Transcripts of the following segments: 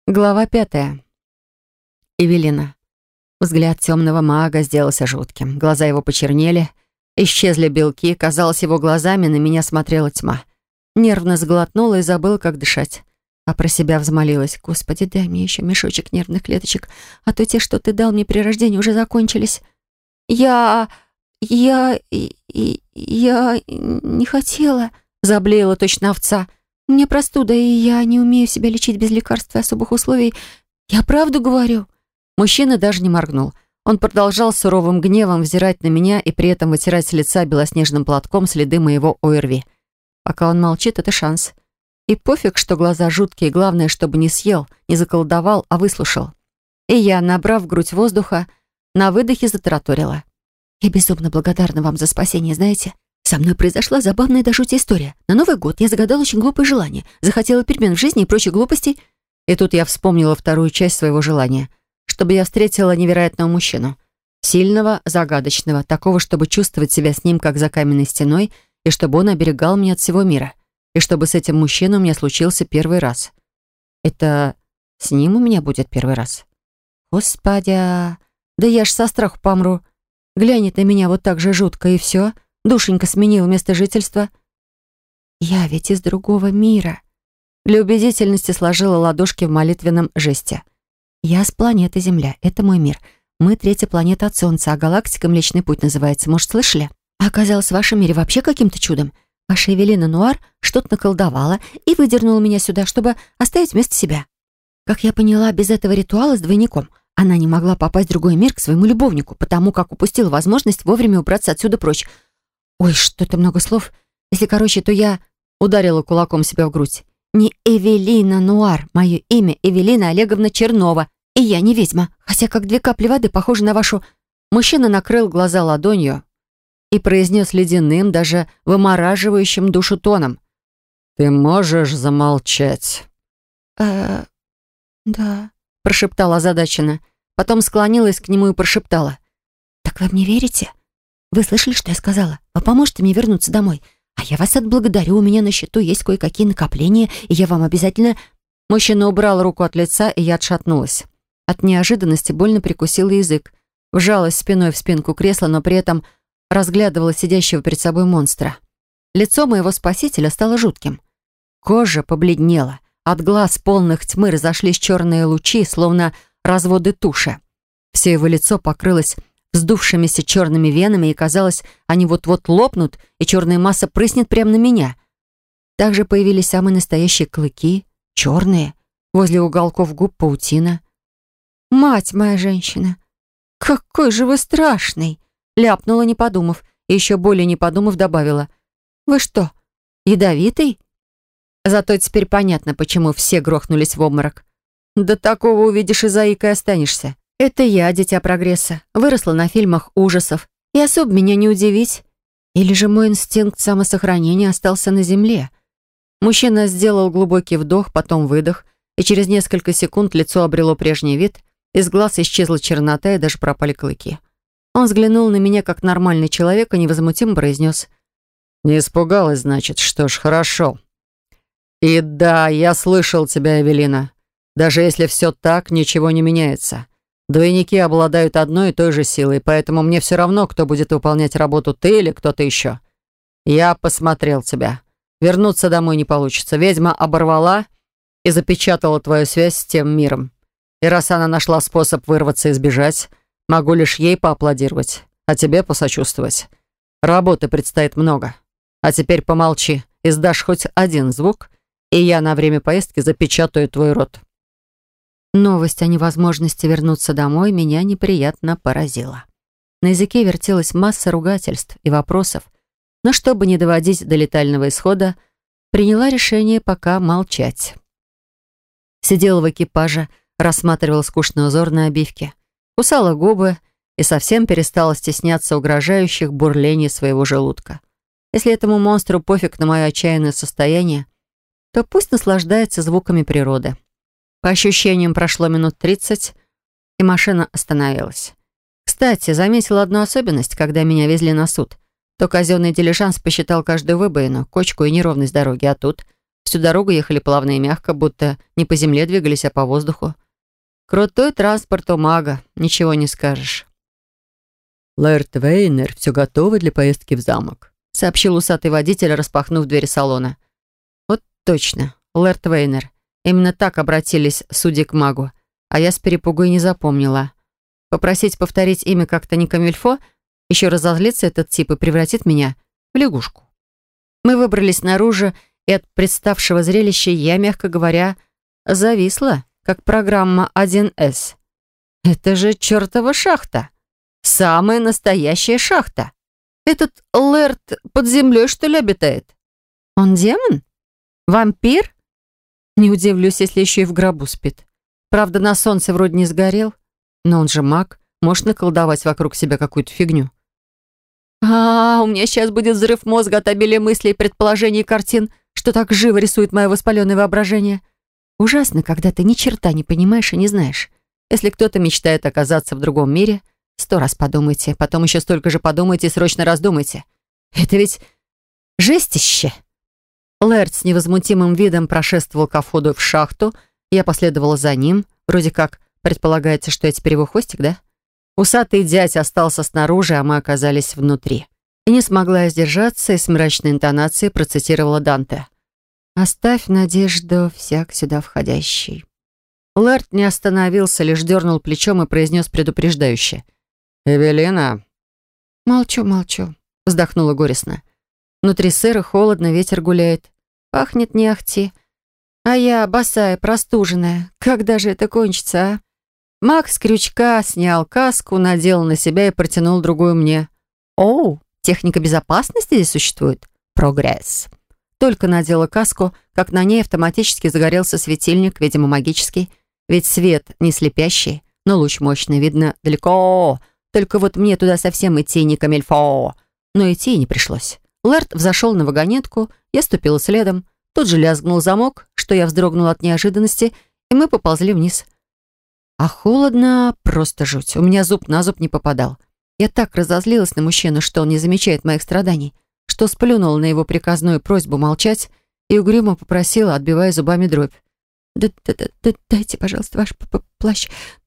Глава 5. Эвелина. Взгляд темного мага сделался жутким. Глаза его почернели, исчезли белки. Казалось, его глазами на меня смотрела тьма. Нервно сглотнула и забыла, как дышать. А про себя взмолилась: «Господи, дай мне еще мешочек нервных клеточек, а то те, что ты дал мне при рождении, уже закончились». Я не хотела», — заблеяла точно овца. «У меня простуда, и я не умею себя лечить без лекарств и особых условий. Я правду говорю». Мужчина даже не моргнул. Он продолжал с суровым гневом взирать на меня и при этом вытирать с лица белоснежным платком следы моего ОРВИ. Пока он молчит, это шанс. И пофиг, что глаза жуткие, главное, чтобы не съел, не заколдовал, а выслушал. И я, набрав в грудь воздуха, на выдохе затараторила: «Я безумно благодарна вам за спасение, знаете? Со мной произошла забавная до жути история. На Новый год я загадала очень глупое желание, захотела перемен в жизни и прочих глупостей». И тут я вспомнила вторую часть своего желания. Чтобы я встретила невероятного мужчину. Сильного, загадочного, такого, чтобы чувствовать себя с ним, как за каменной стеной, и чтобы он оберегал меня от всего мира. И чтобы с этим мужчиной у меня случился первый раз. Это с ним у меня будет первый раз? Господи, да я ж со страху помру. Глянет на меня вот так же жутко, и все. Душенька сменила место жительства. Я ведь из другого мира. Для убедительности сложила ладошки в молитвенном жесте. Я с планеты Земля. Это мой мир. Мы третья планета от Солнца, а галактика Млечный Путь называется. Может, слышали? А оказалось, в вашем мире вообще каким-то чудом. Ваша Эвелина Нуар что-то наколдовала и выдернула меня сюда, чтобы оставить вместо себя. Как я поняла, без этого ритуала с двойником она не могла попасть в другой мир к своему любовнику, потому как упустила возможность вовремя убраться отсюда прочь. Ой, что-то много слов. Если короче, то я ударила кулаком себя в грудь. Не Эвелина Нуар, мое имя Эвелина Олеговна Чернова, и я не ведьма, хотя как две капли воды похожи на вашу... Мужчина накрыл глаза ладонью и произнес ледяным, даже вымораживающим душу тоном: «Ты можешь замолчать?» Да», — прошептала озадаченно. Потом склонилась к нему и прошептала: «Так вы мне верите? Вы слышали, что я сказала? Вы поможете мне вернуться домой? А я вас отблагодарю, у меня на счету есть кое-какие накопления, и я вам обязательно...» Мужчина убрал руку от лица, и я отшатнулась. От неожиданности больно прикусила язык. Вжалась спиной в спинку кресла, но при этом разглядывала сидящего перед собой монстра. Лицо моего спасителя стало жутким. Кожа побледнела. От глаз, полных тьмы, разошлись черные лучи, словно разводы туши. Все его лицо покрылось вздувшимися черными венами, и казалось, они вот-вот лопнут, и черная масса прыснет прямо на меня. Также появились самые настоящие клыки, черные, возле уголков губ паутина. «Мать моя женщина, какой же вы страшный!» Ляпнула, не подумав, и еще более не подумав добавила: «Вы что, ядовитый?» Зато теперь понятно, почему все грохнулись в обморок. Да такого увидишь и заикой останешься. Это я, дитя прогресса, выросла на фильмах ужасов, и особо меня не удивить. Или же мой инстинкт самосохранения остался на земле? Мужчина сделал глубокий вдох, потом выдох, и через несколько секунд лицо обрело прежний вид, из глаз исчезла чернота и даже пропали клыки. Он взглянул на меня как нормальный человек и невозмутимо произнес: «Не испугалась, значит? Что ж, хорошо. И да, я слышал тебя, Эвелина. Даже если все так, ничего не меняется. Двойники обладают одной и той же силой, поэтому мне все равно, кто будет выполнять работу, ты или кто-то еще. Я посмотрел тебя. Вернуться домой не получится. Ведьма оборвала и запечатала твою связь с тем миром. И раз она нашла способ вырваться и сбежать, могу лишь ей поаплодировать, а тебе посочувствовать. Работы предстоит много. А теперь помолчи, издашь хоть один звук, и я на время поездки запечатаю твой рот». Новость о невозможности вернуться домой меня неприятно поразила. На языке вертелась масса ругательств и вопросов, но чтобы не доводить до летального исхода, приняла решение пока молчать. Сидела в экипаже, рассматривала скучный узор на обивке, кусала губы и совсем перестала стесняться угрожающих бурлений своего желудка. Если этому монстру пофиг на мое отчаянное состояние, то пусть наслаждается звуками природы. По ощущениям, прошло минут 30, и машина остановилась. Кстати, заметила одну особенность, когда меня везли на суд. То казенный дилижанс посчитал каждую выбоину, кочку и неровность дороги, а тут Всю дорогу ехали плавно и мягко, будто не по земле двигались, а по воздуху. Крутой транспорт у мага, ничего не скажешь. «Лэрд Вейнер, все готово для поездки в замок», сообщил усатый водитель, распахнув двери салона. Вот точно, Лэрд Вейнер. Именно так обратились судьи к магу, а я с перепугу и не запомнила. Попросить повторить имя как-то не камильфо, еще разозлится этот тип и превратит меня в лягушку. Мы выбрались наружу, и от представшего зрелища я, мягко говоря, зависла, как программа 1С. Это же чертова шахта. Самая настоящая шахта. Этот Лэрд под землей, что ли, обитает? Он демон? Вампир? Не удивлюсь, если еще и в гробу спит. Правда, на солнце вроде не сгорел, но он же маг, может наколдовать вокруг себя какую-то фигню. У меня сейчас будет взрыв мозга от обилия мыслей, предположений и картин, что так живо рисует мое воспаленное воображение. Ужасно, когда ты ни черта не понимаешь и не знаешь. Если кто-то мечтает оказаться в другом мире, 100 раз подумайте, потом еще столько же подумайте и срочно раздумайте. Это ведь жестище. Лэрд с невозмутимым видом прошествовал ко входу в шахту, я последовала за ним, вроде как предполагается, что я теперь его хвостик, да? Усатый дядь остался снаружи, а мы оказались внутри. И не смогла я сдержаться и с мрачной интонацией процитировала Данте. «Оставь надежду всяк сюда входящий». Лэрд не остановился, лишь дернул плечом и произнес предупреждающе. «Эвелина». «Молчу, молчу», — вздохнула горестно. «Внутри сыро, холодно, ветер гуляет. Пахнет не ахти. А я босая, простуженная. Когда же это кончится, а?» Маг с крючка снял каску, надел на себя и протянул другую мне. «Оу, техника безопасности здесь существует? Прогресс». Только надела каску, как на ней автоматически загорелся светильник, видимо, магический. Ведь свет не слепящий, но луч мощный, видно далеко. Только вот мне туда совсем идти не камильфо. Но идти и не пришлось. Лэрд взошел на вагонетку, я ступила следом. Тут же лязгнул замок, что я вздрогнула от неожиданности, и мы поползли вниз. А холодно, просто жуть. У меня зуб на зуб не попадал. Я так разозлилась на мужчину, что он не замечает моих страданий, что сплюнула на его приказную просьбу молчать и угрюмо попросила, отбивая зубами дробь. «Дайте, пожалуйста, ваш плащ.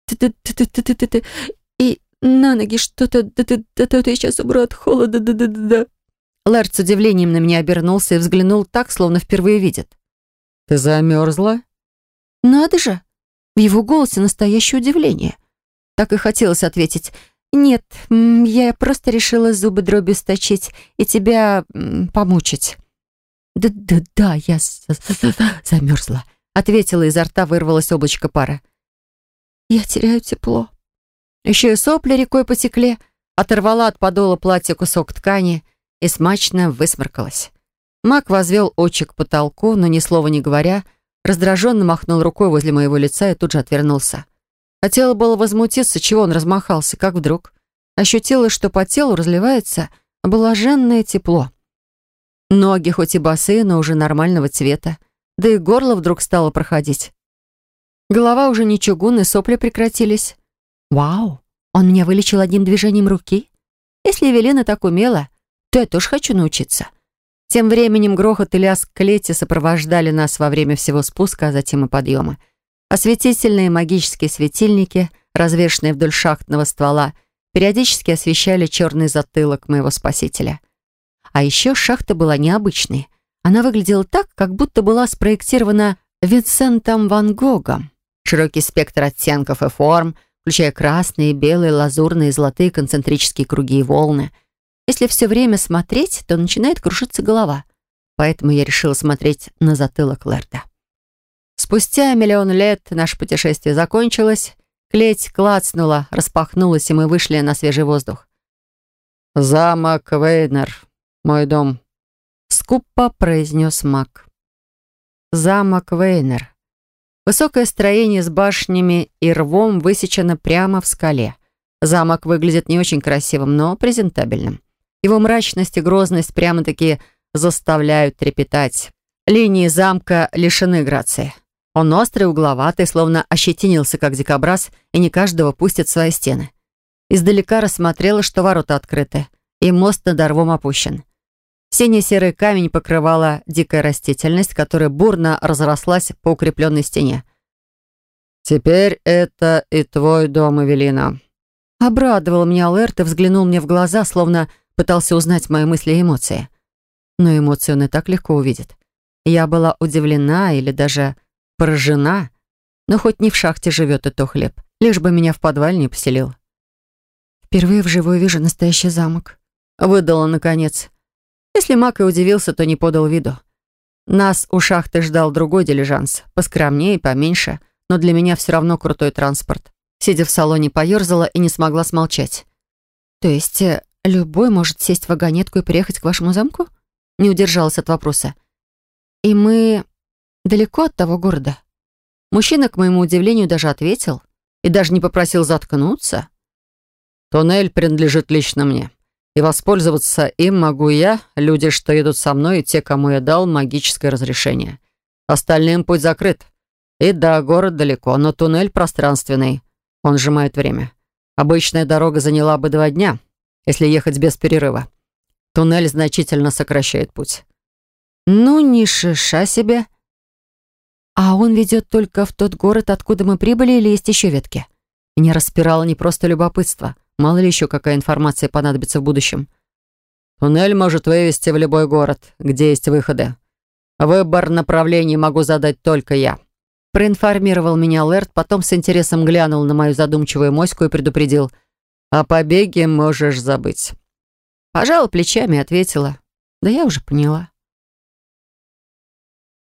И на ноги что-то. Я сейчас умру от холода. Лэрд с удивлением на меня обернулся и взглянул так, словно впервые видит. «Ты замерзла?» «Надо же!» В его голосе настоящее удивление. Так и хотелось ответить. «Нет, я просто решила зубы дробью сточить и тебя помучить». «Да, я замерзла», — ответила, изо рта вырвалось облачко пара. «Я теряю тепло». Еще и сопли рекой потекли, оторвала от подола платья кусок ткани и смачно высморкалась. Маг возвел очи к потолку, но ни слова не говоря, раздраженно махнул рукой возле моего лица и тут же отвернулся. Хотела было возмутиться, чего он размахался, как вдруг ощутила, что по телу разливается блаженное тепло. Ноги хоть и босые, но уже нормального цвета, да и горло вдруг стало проходить. Голова уже не чугун, и сопли прекратились. Вау, он меня вылечил одним движением руки? Если Эвелина так умела, то я тоже хочу научиться. Тем временем грохот и лязг клети сопровождали нас во время всего спуска, а затем и подъема. Осветительные магические светильники, развешанные вдоль шахтного ствола, периодически освещали черный затылок моего спасителя. А еще шахта была необычной. Она выглядела так, как будто была спроектирована Винсентом Ван Гогом. Широкий спектр оттенков и форм, включая красные, белые, лазурные, золотые концентрические круги и волны. Если все время смотреть, то начинает кружиться голова. Поэтому я решила смотреть на затылок Лэрда. Спустя миллион лет наше путешествие закончилось, клеть клацнула, распахнулась, и мы вышли на свежий воздух. «Замок Вейнер, мой дом», — скупо произнес маг. Замок Вейнер. Высокое строение с башнями и рвом высечено прямо в скале. Замок выглядит не очень красивым, но презентабельным. Его мрачность и грозность прямо-таки заставляют трепетать. Линии замка лишены грации. Он острый, угловатый, словно ощетинился, как дикобраз, и не каждого пустит в свои стены. Издалека рассмотрела, что ворота открыты, и мост над рвом опущен. Синий-серый камень покрывала дикая растительность, которая бурно разрослась по укрепленной стене. «Теперь это и твой дом, Эвелина». Обрадовал меня Алэрт и взглянул мне в глаза, словно пытался узнать мои мысли и эмоции. Но эмоции он и так легко увидит. Я была удивлена или даже поражена, но хоть не в шахте живет и то хлеб, лишь бы меня в подвале не поселил. «Впервые вживую вижу настоящий замок», — выдала наконец. Если Мак и удивился, то не подал виду. Нас у шахты ждал другой дилижанс, поскромнее и поменьше, но для меня все равно крутой транспорт. Сидя в салоне, поерзала и не смогла смолчать. «То есть любой может сесть в вагонетку и приехать к вашему замку?» Не удержалась от вопроса. «И мы далеко от того города?» Мужчина, к моему удивлению, даже ответил и даже не попросил заткнуться. «Туннель принадлежит лично мне, и воспользоваться им могу я, люди, что едут со мной, и те, кому я дал магическое разрешение. Остальным путь закрыт. И да, город далеко, но туннель пространственный. Он сжимает время. Обычная дорога заняла бы 2 дня, если ехать без перерыва. Туннель значительно сокращает путь». «Ну, ни шиша себе. А он ведет только в тот город, откуда мы прибыли, или есть еще ветки?» Меня распирало не просто любопытство. Мало ли еще какая информация понадобится в будущем. «Туннель может вывести в любой город, где есть выходы. Выбор направлений могу задать только я», — проинформировал меня Лэрд, потом с интересом глянул на мою задумчивую моську и предупредил: «О побеге можешь забыть». Пожала плечами и ответила: «Да я уже поняла».